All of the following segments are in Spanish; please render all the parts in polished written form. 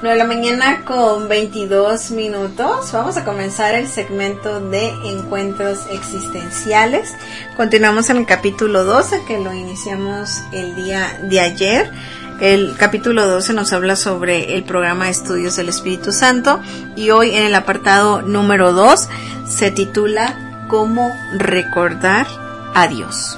9 con 22 minutos. Vamos a comenzar el segmento de encuentros existenciales. Continuamos en el capítulo 12, que lo iniciamos el día de ayer. El capítulo 12 nos habla sobre el programa de estudios del Espíritu Santo, y hoy en el apartado número 2 se titula ¿Cómo recordar a Dios?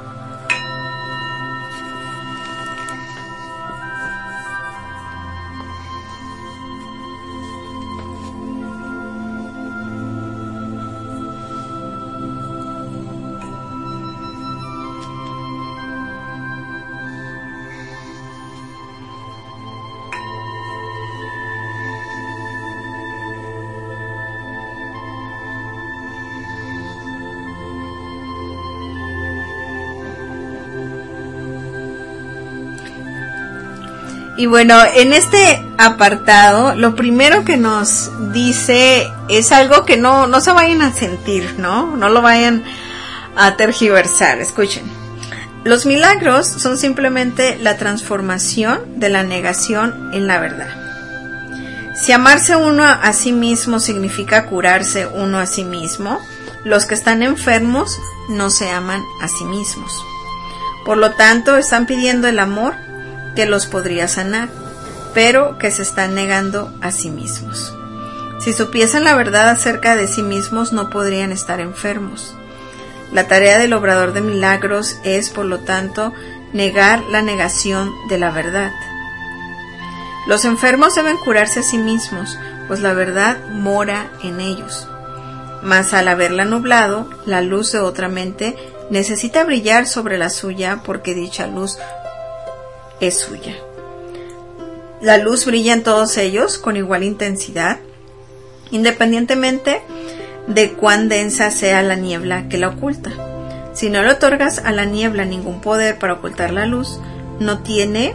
Y bueno, en este apartado, lo primero que nos dice es algo que no se vayan a sentir, ¿no? No lo vayan a tergiversar. Escuchen. Los milagros son simplemente la transformación de la negación en la verdad. Si amarse uno a sí mismo significa curarse uno a sí mismo, los que están enfermos no se aman a sí mismos. Por lo tanto, están pidiendo el amor que los podría sanar, pero que se están negando a sí mismos. Si supiesen la verdad acerca de sí mismos, no podrían estar enfermos. La tarea del obrador de milagros es, por lo tanto, negar la negación de la verdad. Los enfermos deben curarse a sí mismos, pues la verdad mora en ellos. Mas al haberla nublado, la luz de otra mente necesita brillar sobre la suya, porque dicha luz es suya. La luz brilla en todos ellos con igual intensidad, independientemente de cuán densa sea la niebla que la oculta. Si no le otorgas a la niebla ningún poder para ocultar la luz, no tiene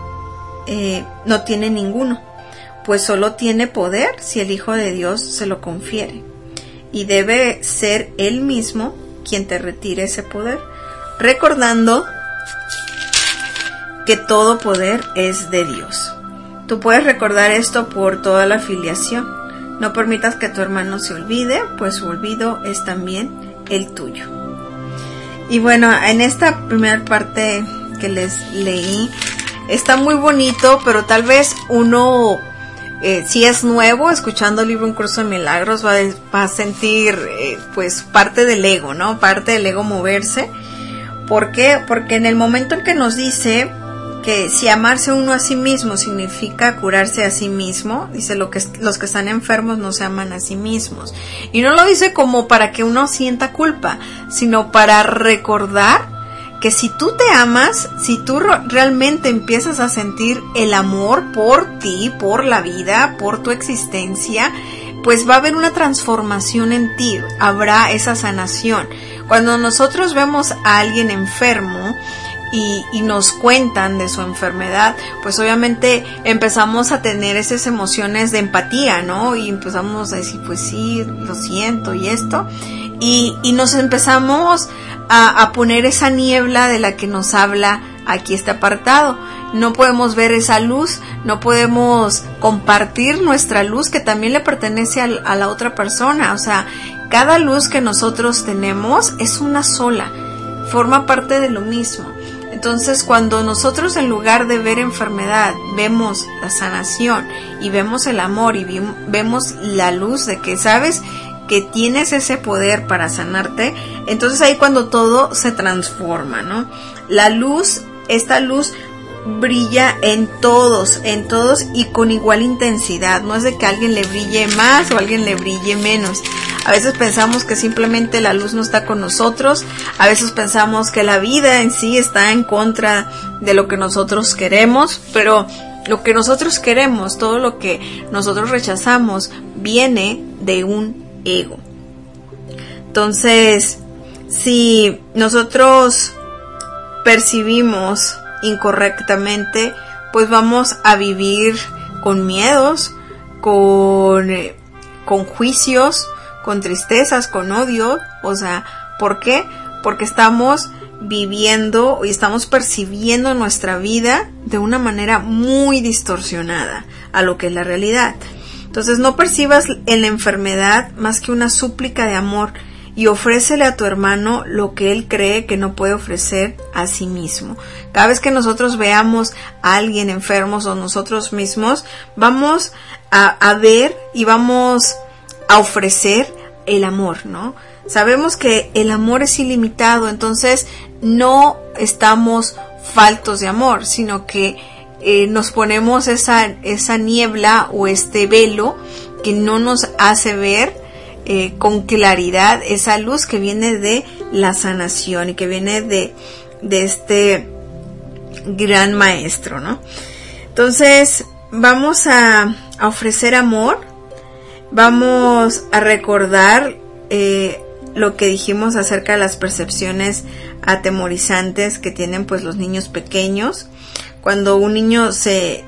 ninguno, pues solo tiene poder si el Hijo de Dios se lo confiere, y debe ser Él mismo quien te retire ese poder, recordando que todo poder es de Dios. Tú puedes recordar esto por toda la filiación. No permitas que tu hermano se olvide, pues su olvido es también el tuyo. Y bueno, en esta primera parte que les leí, está muy bonito, pero tal vez uno, si es nuevo, escuchando el libro Un Curso de Milagros, va a sentir pues parte del ego, ¿no? Parte del ego moverse. ¿Por qué? Porque en el momento en que nos dice que si amarse uno a sí mismo significa curarse a sí mismo, dice los que están enfermos no se aman a sí mismos. Y no lo dice como para que uno sienta culpa, sino para recordar que si tú te amas, si tú realmente empiezas a sentir el amor por ti, por la vida, por tu existencia, pues va a haber una transformación en ti, habrá esa sanación. Cuando nosotros vemos a alguien enfermo, y nos cuentan de su enfermedad, pues obviamente empezamos a tener esas emociones de empatía, ¿no? Y empezamos a decir, pues sí, lo siento y esto, y nos empezamos a poner esa niebla de la que nos habla aquí este apartado. No podemos ver esa luz, no podemos compartir nuestra luz que también le pertenece a la otra persona. O sea, cada luz que nosotros tenemos es una sola, forma parte de lo mismo. Entonces, cuando nosotros en lugar de ver enfermedad, vemos la sanación y vemos el amor y vemos la luz de que sabes que tienes ese poder para sanarte, entonces ahí cuando todo se transforma, ¿no? La luz, esta luz brilla en todos y con igual intensidad. No es de que a alguien le brille más o a alguien le brille menos. A veces pensamos que simplemente la luz no está con nosotros, a veces pensamos que la vida en sí está en contra de lo que nosotros queremos, pero lo que nosotros queremos, todo lo que nosotros rechazamos, viene de un ego. Entonces, si nosotros percibimos incorrectamente, pues vamos a vivir con miedos, con juicios, con tristezas, con odio. O sea, ¿por qué? Porque estamos viviendo y estamos percibiendo nuestra vida de una manera muy distorsionada a lo que es la realidad. Entonces no percibas en la enfermedad más que una súplica de amor y ofrécele a tu hermano lo que él cree que no puede ofrecer a sí mismo. Cada vez que nosotros veamos a alguien enfermo o nosotros mismos, vamos a ver y vamos a ofrecer el amor, ¿no? Sabemos que el amor es ilimitado, entonces no estamos faltos de amor, sino que nos ponemos esa niebla o este velo que no nos hace ver con claridad esa luz que viene de la sanación y que viene de este gran maestro, ¿no? Entonces vamos a ofrecer amor, vamos a recordar lo que dijimos acerca de las percepciones atemorizantes que tienen pues los niños pequeños. Cuando un niño se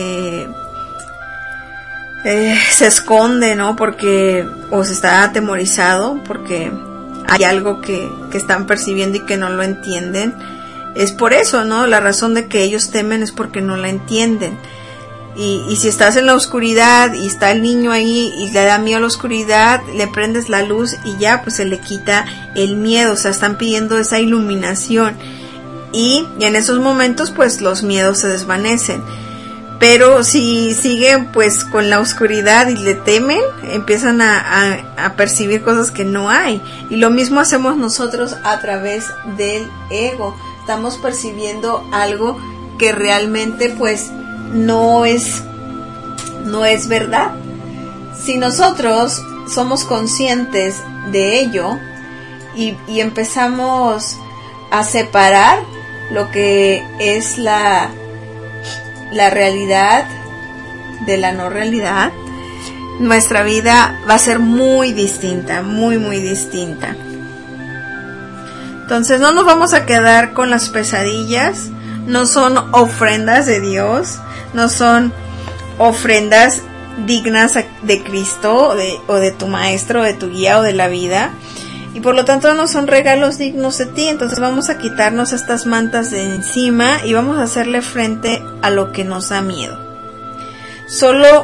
esconde, ¿no? Porque o se está atemorizado porque hay algo que están percibiendo y que no lo entienden, es por eso, ¿no? La razón de que ellos temen es porque no la entienden. Y si estás en la oscuridad y está el niño ahí y le da miedo a la oscuridad, le prendes la luz y ya pues se le quita el miedo. O sea, están pidiendo esa iluminación y en esos momentos pues los miedos se desvanecen. Pero si siguen pues con la oscuridad y le temen, empiezan a percibir cosas que no hay. Y lo mismo hacemos nosotros a través del ego. Estamos percibiendo algo que realmente pues no es verdad. Si nosotros somos conscientes de ello y empezamos a separar lo que es la realidad de la no realidad, nuestra vida va a ser muy distinta, muy muy distinta. Entonces no nos vamos a quedar con las pesadillas. No son ofrendas de Dios, no son ofrendas dignas de Cristo o de tu maestro, de tu guía o de la vida, y por lo tanto no son regalos dignos de ti. Entonces vamos a quitarnos estas mantas de encima y vamos a hacerle frente a lo que nos da miedo. Solo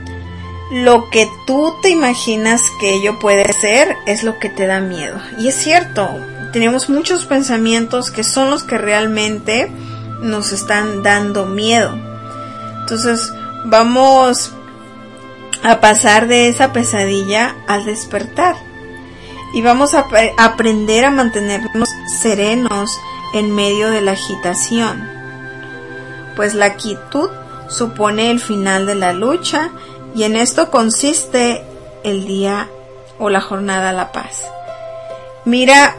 lo que tú te imaginas que ello puede ser es lo que te da miedo. Y es cierto, tenemos muchos pensamientos que son los que realmente nos están dando miedo. Entonces vamos a pasar de esa pesadilla al despertar y vamos a aprender a mantenernos serenos en medio de la agitación, pues la quietud supone el final de la lucha y en esto consiste el día o la jornada a la paz. Mira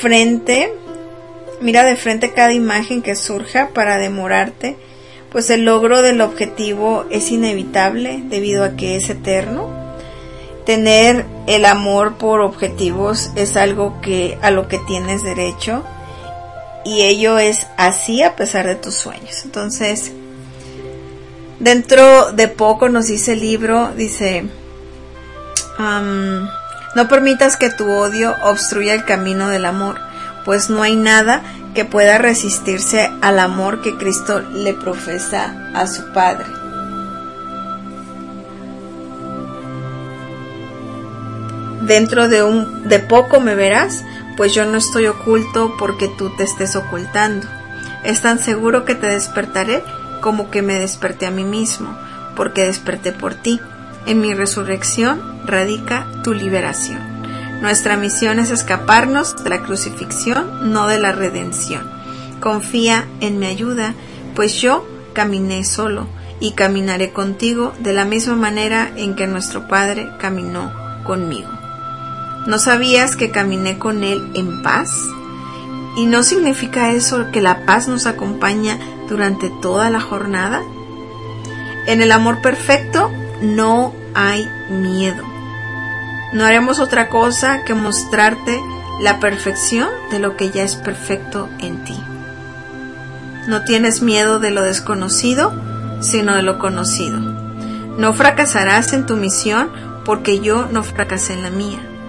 de frente cada imagen que surja para demorarte, pues el logro del objetivo es inevitable debido a que es eterno. Tener el amor por objetivos es algo a lo que tienes derecho y ello es así a pesar de tus sueños. Entonces, dentro de poco nos dice el libro, dice, no permitas que tu odio obstruya el camino del amor, pues no hay nada que pueda resistirse al amor que Cristo le profesa a su Padre. Dentro de poco me verás, pues yo no estoy oculto porque tú te estés ocultando. Es tan seguro que te despertaré como que me desperté a mí mismo, porque desperté por ti. En mi resurrección radica tu liberación. Nuestra misión es escaparnos de la crucifixión, no de la redención. Confía en mi ayuda, pues yo caminé solo y caminaré contigo de la misma manera en que nuestro Padre caminó conmigo. ¿No sabías que caminé con Él en paz? ¿Y no significa eso que la paz nos acompaña durante toda la jornada? En el amor perfecto no hay miedo. No haremos otra cosa que mostrarte la perfección de lo que ya es perfecto en ti. No tienes miedo de lo desconocido, sino de lo conocido. No fracasarás en tu misión porque yo no fracasé en la mía.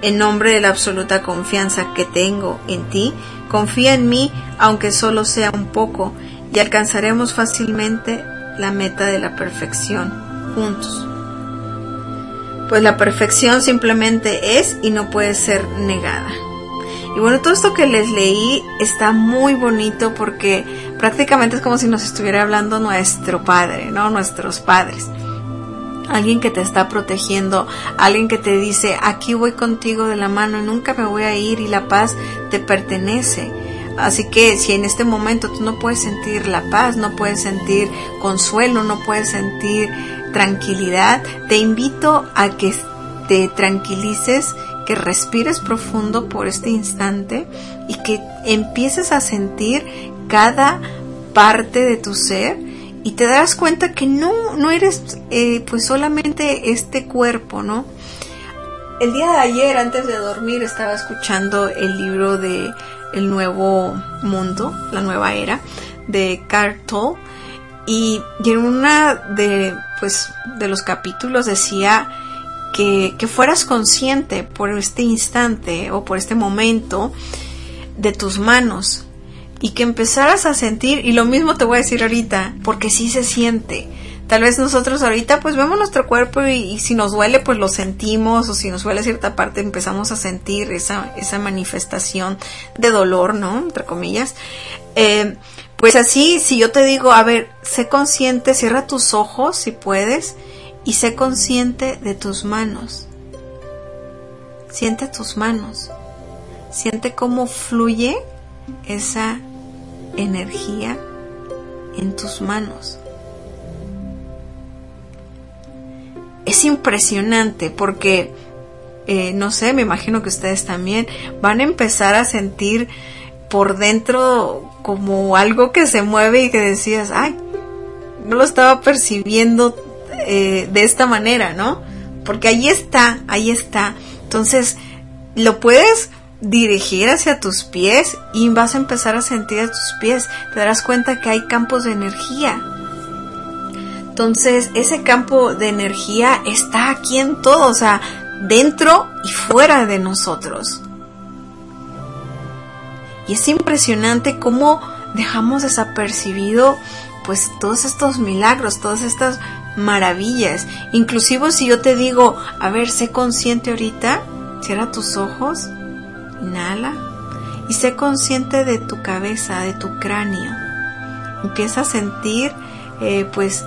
En nombre de la absoluta confianza que tengo en ti, confía en mí, aunque solo sea un poco, y alcanzaremos fácilmente la meta de la perfección juntos. Pues la perfección simplemente es y no puede ser negada. Y bueno, todo esto que les leí está muy bonito porque prácticamente es como si nos estuviera hablando nuestro Padre, ¿no? Nuestros padres. Alguien que te está protegiendo, alguien que te dice, aquí voy contigo de la mano y nunca me voy a ir y la paz te pertenece. Así que si en este momento tú no puedes sentir la paz, no puedes sentir consuelo, no puedes sentir tranquilidad, te invito a que te tranquilices, que respires profundo por este instante y que empieces a sentir cada parte de tu ser y te darás cuenta que no eres pues solamente este cuerpo, ¿no? El día de ayer, antes de dormir, estaba escuchando el libro de El Nuevo Mundo, la Nueva Era, de Eckhart Tolle, y en una de los capítulos decía que fueras consciente por este instante o por este momento de tus manos y que empezaras a sentir, y lo mismo te voy a decir ahorita, porque sí se siente. Tal vez nosotros ahorita pues vemos nuestro cuerpo y si nos duele pues lo sentimos, o si nos duele cierta parte empezamos a sentir esa manifestación de dolor, ¿no? Entre comillas. Pues así, si yo te digo, a ver, sé consciente, cierra tus ojos si puedes y sé consciente de tus manos. Siente tus manos. Siente cómo fluye esa energía en tus manos. Es impresionante porque, no sé, me imagino que ustedes también van a empezar a sentir por dentro como algo que se mueve y que decías, ay, no lo estaba percibiendo de esta manera, ¿no? Porque ahí está. Entonces, lo puedes dirigir hacia tus pies y vas a empezar a sentir a tus pies. Te darás cuenta que hay campos de energía. Entonces, ese campo de energía está aquí en todo, o sea, dentro y fuera de nosotros. Y es impresionante cómo dejamos desapercibido pues todos estos milagros, todas estas maravillas. Inclusive si yo te digo, a ver, sé consciente ahorita, cierra tus ojos, inhala y sé consciente de tu cabeza, de tu cráneo. Empieza a sentir pues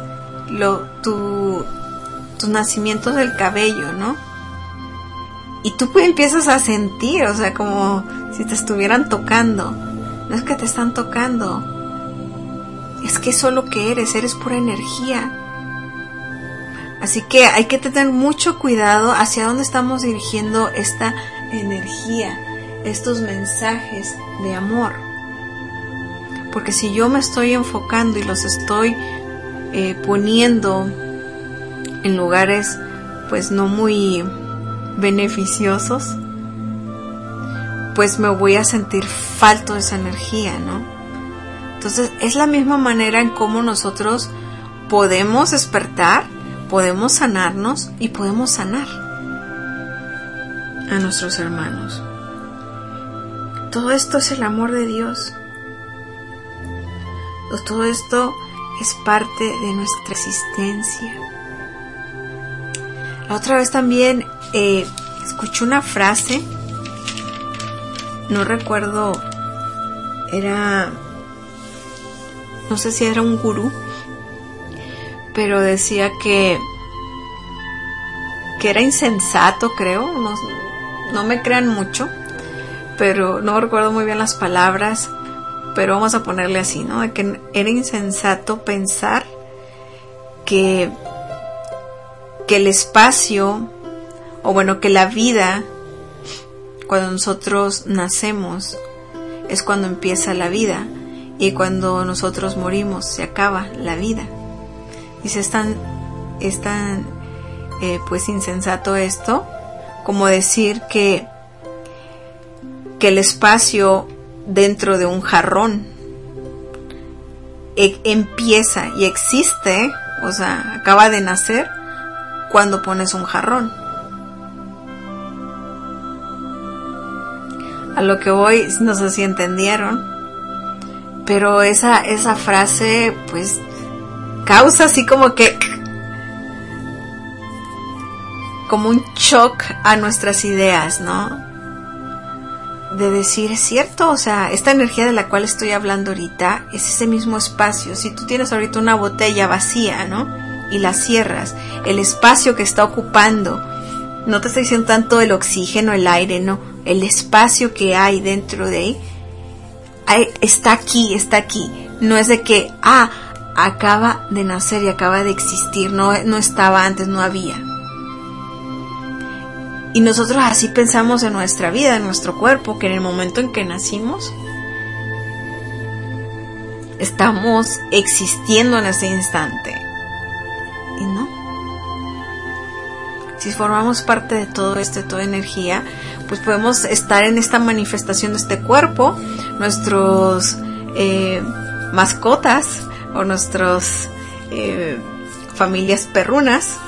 tus nacimientos del cabello, ¿no? Y tú empiezas a sentir, o sea, como si te estuvieran tocando. No es que te están tocando, es que eso es lo que eres pura energía. Así que hay que tener mucho cuidado hacia dónde estamos dirigiendo esta energía, estos mensajes de amor. Porque si yo me estoy enfocando y los estoy poniendo en lugares pues no muy beneficiosos, pues me voy a sentir falto de esa energía, ¿no? Entonces es la misma manera en cómo nosotros podemos despertar, podemos sanarnos y podemos sanar a nuestros hermanos. Todo esto es el amor de Dios. Todo esto es parte de nuestra existencia. La otra vez también escuché una frase, no recuerdo, no sé si era un gurú, pero decía que era insensato, creo, no me crean mucho, pero no recuerdo muy bien las palabras, pero vamos a ponerle así, ¿no? De que era insensato pensar que el espacio, o bueno, que la vida, cuando nosotros nacemos, es cuando empieza la vida, y cuando nosotros morimos, se acaba la vida. Dice, es tan pues insensato esto, como decir que el espacio dentro de un jarrón empieza y existe, o sea, acaba de nacer cuando pones un jarrón. A lo que voy, no sé si entendieron, pero esa frase pues causa así como un shock a nuestras ideas, ¿no? De decir, es cierto, o sea, esta energía de la cual estoy hablando ahorita es ese mismo espacio. Si tú tienes ahorita una botella vacía, ¿no? Y la cierras, el espacio que está ocupando, no te estoy diciendo tanto el oxígeno, el aire, no, el espacio que hay dentro de ahí, está aquí, no es de que, acaba de nacer y acaba de existir, no estaba antes, no había. Y nosotros así pensamos en nuestra vida, en nuestro cuerpo, que en el momento en que nacimos, estamos existiendo en ese instante. Y no. Si formamos parte de todo toda energía, pues podemos estar en esta manifestación de este cuerpo, nuestros mascotas o nuestras familias perrunas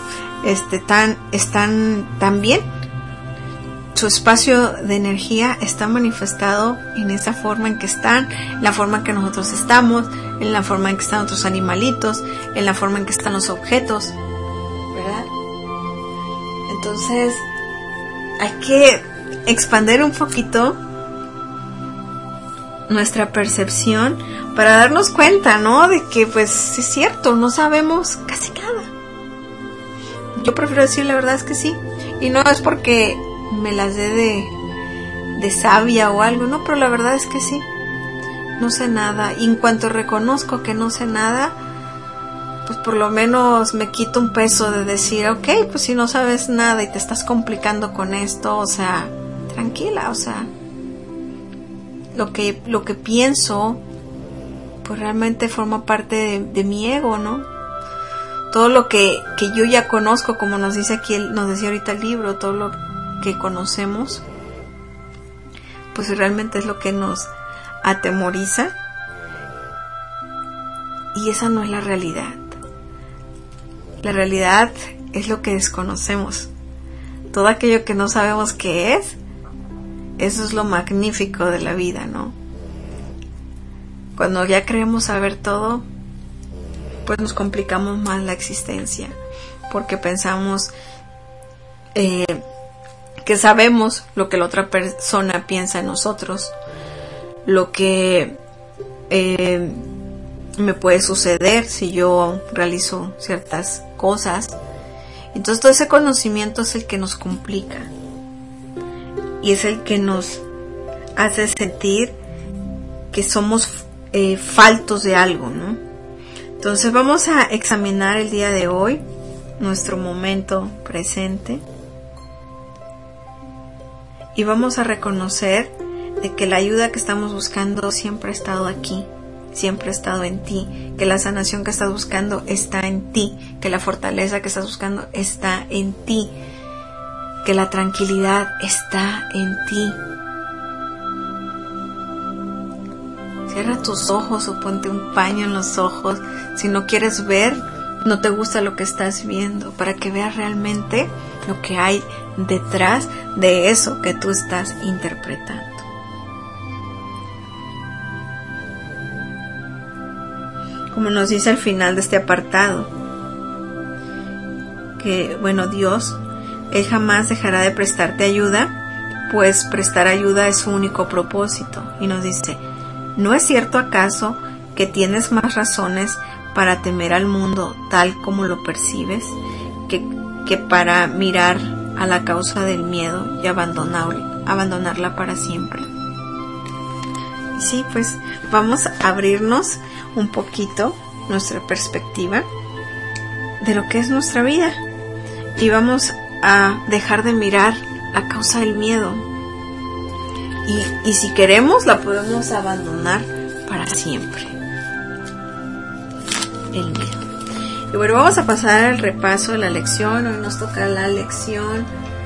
están también. Su espacio de energía está manifestado en esa forma en que están, en la forma en que nosotros estamos, en la forma en que están otros animalitos, en la forma en que están los objetos, ¿verdad? Entonces, hay que expandir un poquito nuestra percepción para darnos cuenta, ¿no? De que, pues, es cierto, no sabemos casi nada. Yo prefiero decir la verdad es que sí. Y no es porque me las dé de sabia o algo, no, pero la verdad es que sí, no sé nada. Y en cuanto reconozco que no sé nada, pues por lo menos me quito un peso de decir, ok, pues si no sabes nada y te estás complicando con esto, o sea, tranquila, o sea, lo que pienso, pues realmente forma parte de mi ego, ¿no? Todo lo que yo ya conozco, como nos dice aquí, nos decía ahorita el libro, todo lo que conocemos, pues realmente es lo que nos atemoriza, y esa no es la realidad. La realidad es lo que desconocemos. Todo aquello que no sabemos qué es, eso es lo magnífico de la vida, ¿no? Cuando ya creemos saber todo, pues nos complicamos más la existencia, porque pensamos que sabemos lo que la otra persona piensa en nosotros, lo que me puede suceder si yo realizo ciertas cosas. Entonces todo ese conocimiento es el que nos complica y es el que nos hace sentir que somos faltos de algo, ¿no? Entonces vamos a examinar el día de hoy nuestro momento presente. Y vamos a reconocer de que la ayuda que estamos buscando siempre ha estado aquí, siempre ha estado en ti, que la sanación que estás buscando está en ti, que la fortaleza que estás buscando está en ti, que la tranquilidad está en ti. Cierra tus ojos o ponte un paño en los ojos. Si no quieres ver, no te gusta lo que estás viendo, para que veas realmente lo que hay detrás de eso que tú estás interpretando. Como nos dice al final de este apartado, que bueno, Dios, Él jamás dejará de prestarte ayuda, pues prestar ayuda es su único propósito. Y nos dice, ¿no es cierto acaso que tienes más razones para temer al mundo tal como lo percibes que para mirar a la causa del miedo y abandonarla para siempre? Y sí, pues vamos a abrirnos un poquito nuestra perspectiva de lo que es nuestra vida y vamos a dejar de mirar la causa del miedo y si queremos la podemos abandonar para siempre, el miedo. Y bueno, vamos a pasar al repaso de la lección. Hoy nos toca la lección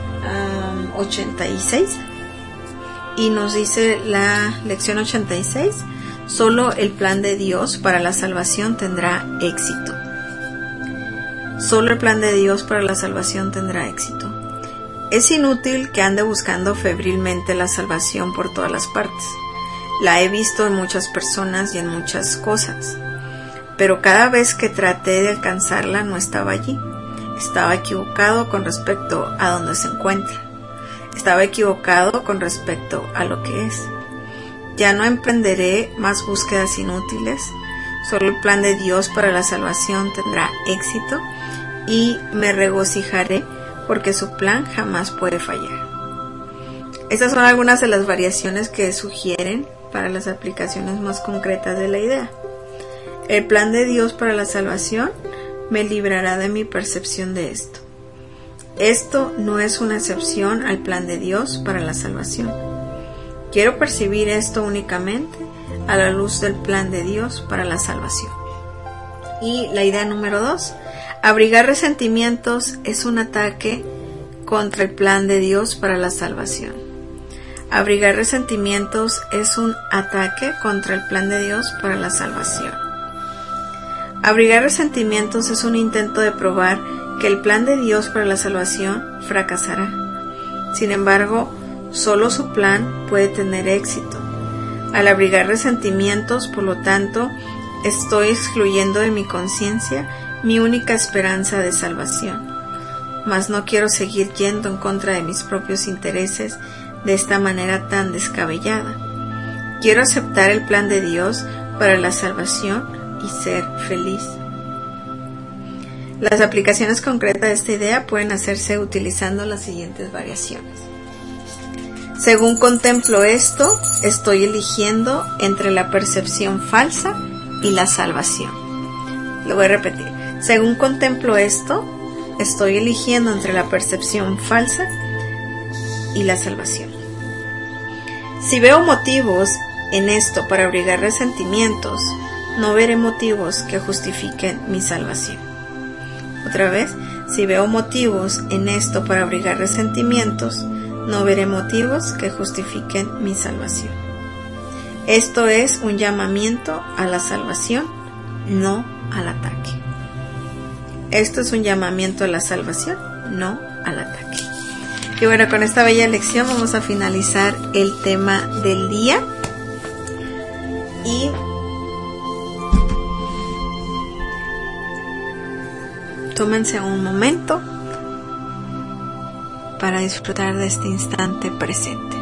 86 y nos dice la lección 86: solo el plan de Dios para la salvación tendrá éxito. Solo el plan de Dios para la salvación tendrá éxito. Es inútil que ande buscando febrilmente la salvación por todas las partes. La he visto en muchas personas y en muchas cosas, pero cada vez que traté de alcanzarla no estaba allí. Estaba equivocado con respecto a dónde se encuentra. Estaba equivocado con respecto a lo que es. Ya no emprenderé más búsquedas inútiles. Solo el plan de Dios para la salvación tendrá éxito y me regocijaré porque su plan jamás puede fallar. Estas son algunas de las variaciones que sugieren para las aplicaciones más concretas de la idea. El plan de Dios para la salvación me librará de mi percepción de esto. Esto no es una excepción al plan de Dios para la salvación. Quiero percibir esto únicamente a la luz del plan de Dios para la salvación. Y la idea número 2. Abrigar resentimientos es un ataque contra el plan de Dios para la salvación. Abrigar resentimientos es un ataque contra el plan de Dios para la salvación. Abrigar resentimientos es un intento de probar que el plan de Dios para la salvación fracasará. Sin embargo, solo su plan puede tener éxito. Al abrigar resentimientos, por lo tanto, estoy excluyendo de mi conciencia mi única esperanza de salvación. Mas no quiero seguir yendo en contra de mis propios intereses de esta manera tan descabellada. Quiero aceptar el plan de Dios para la salvación y ser feliz. Las aplicaciones concretas de esta idea pueden hacerse utilizando las siguientes variaciones. Según contemplo esto, estoy eligiendo entre la percepción falsa y la salvación. Lo voy a repetir. Según contemplo esto, estoy eligiendo entre la percepción falsa y la salvación. Si veo motivos en esto para abrigar resentimientos, no veré motivos que justifiquen mi salvación. Otra vez, si veo motivos en esto para abrigar resentimientos, no veré motivos que justifiquen mi salvación. Esto es un llamamiento a la salvación, no al ataque. Esto es un llamamiento a la salvación, no al ataque. Y bueno, con esta bella lección vamos a finalizar el tema del día. Y tómense un momento para disfrutar de este instante presente.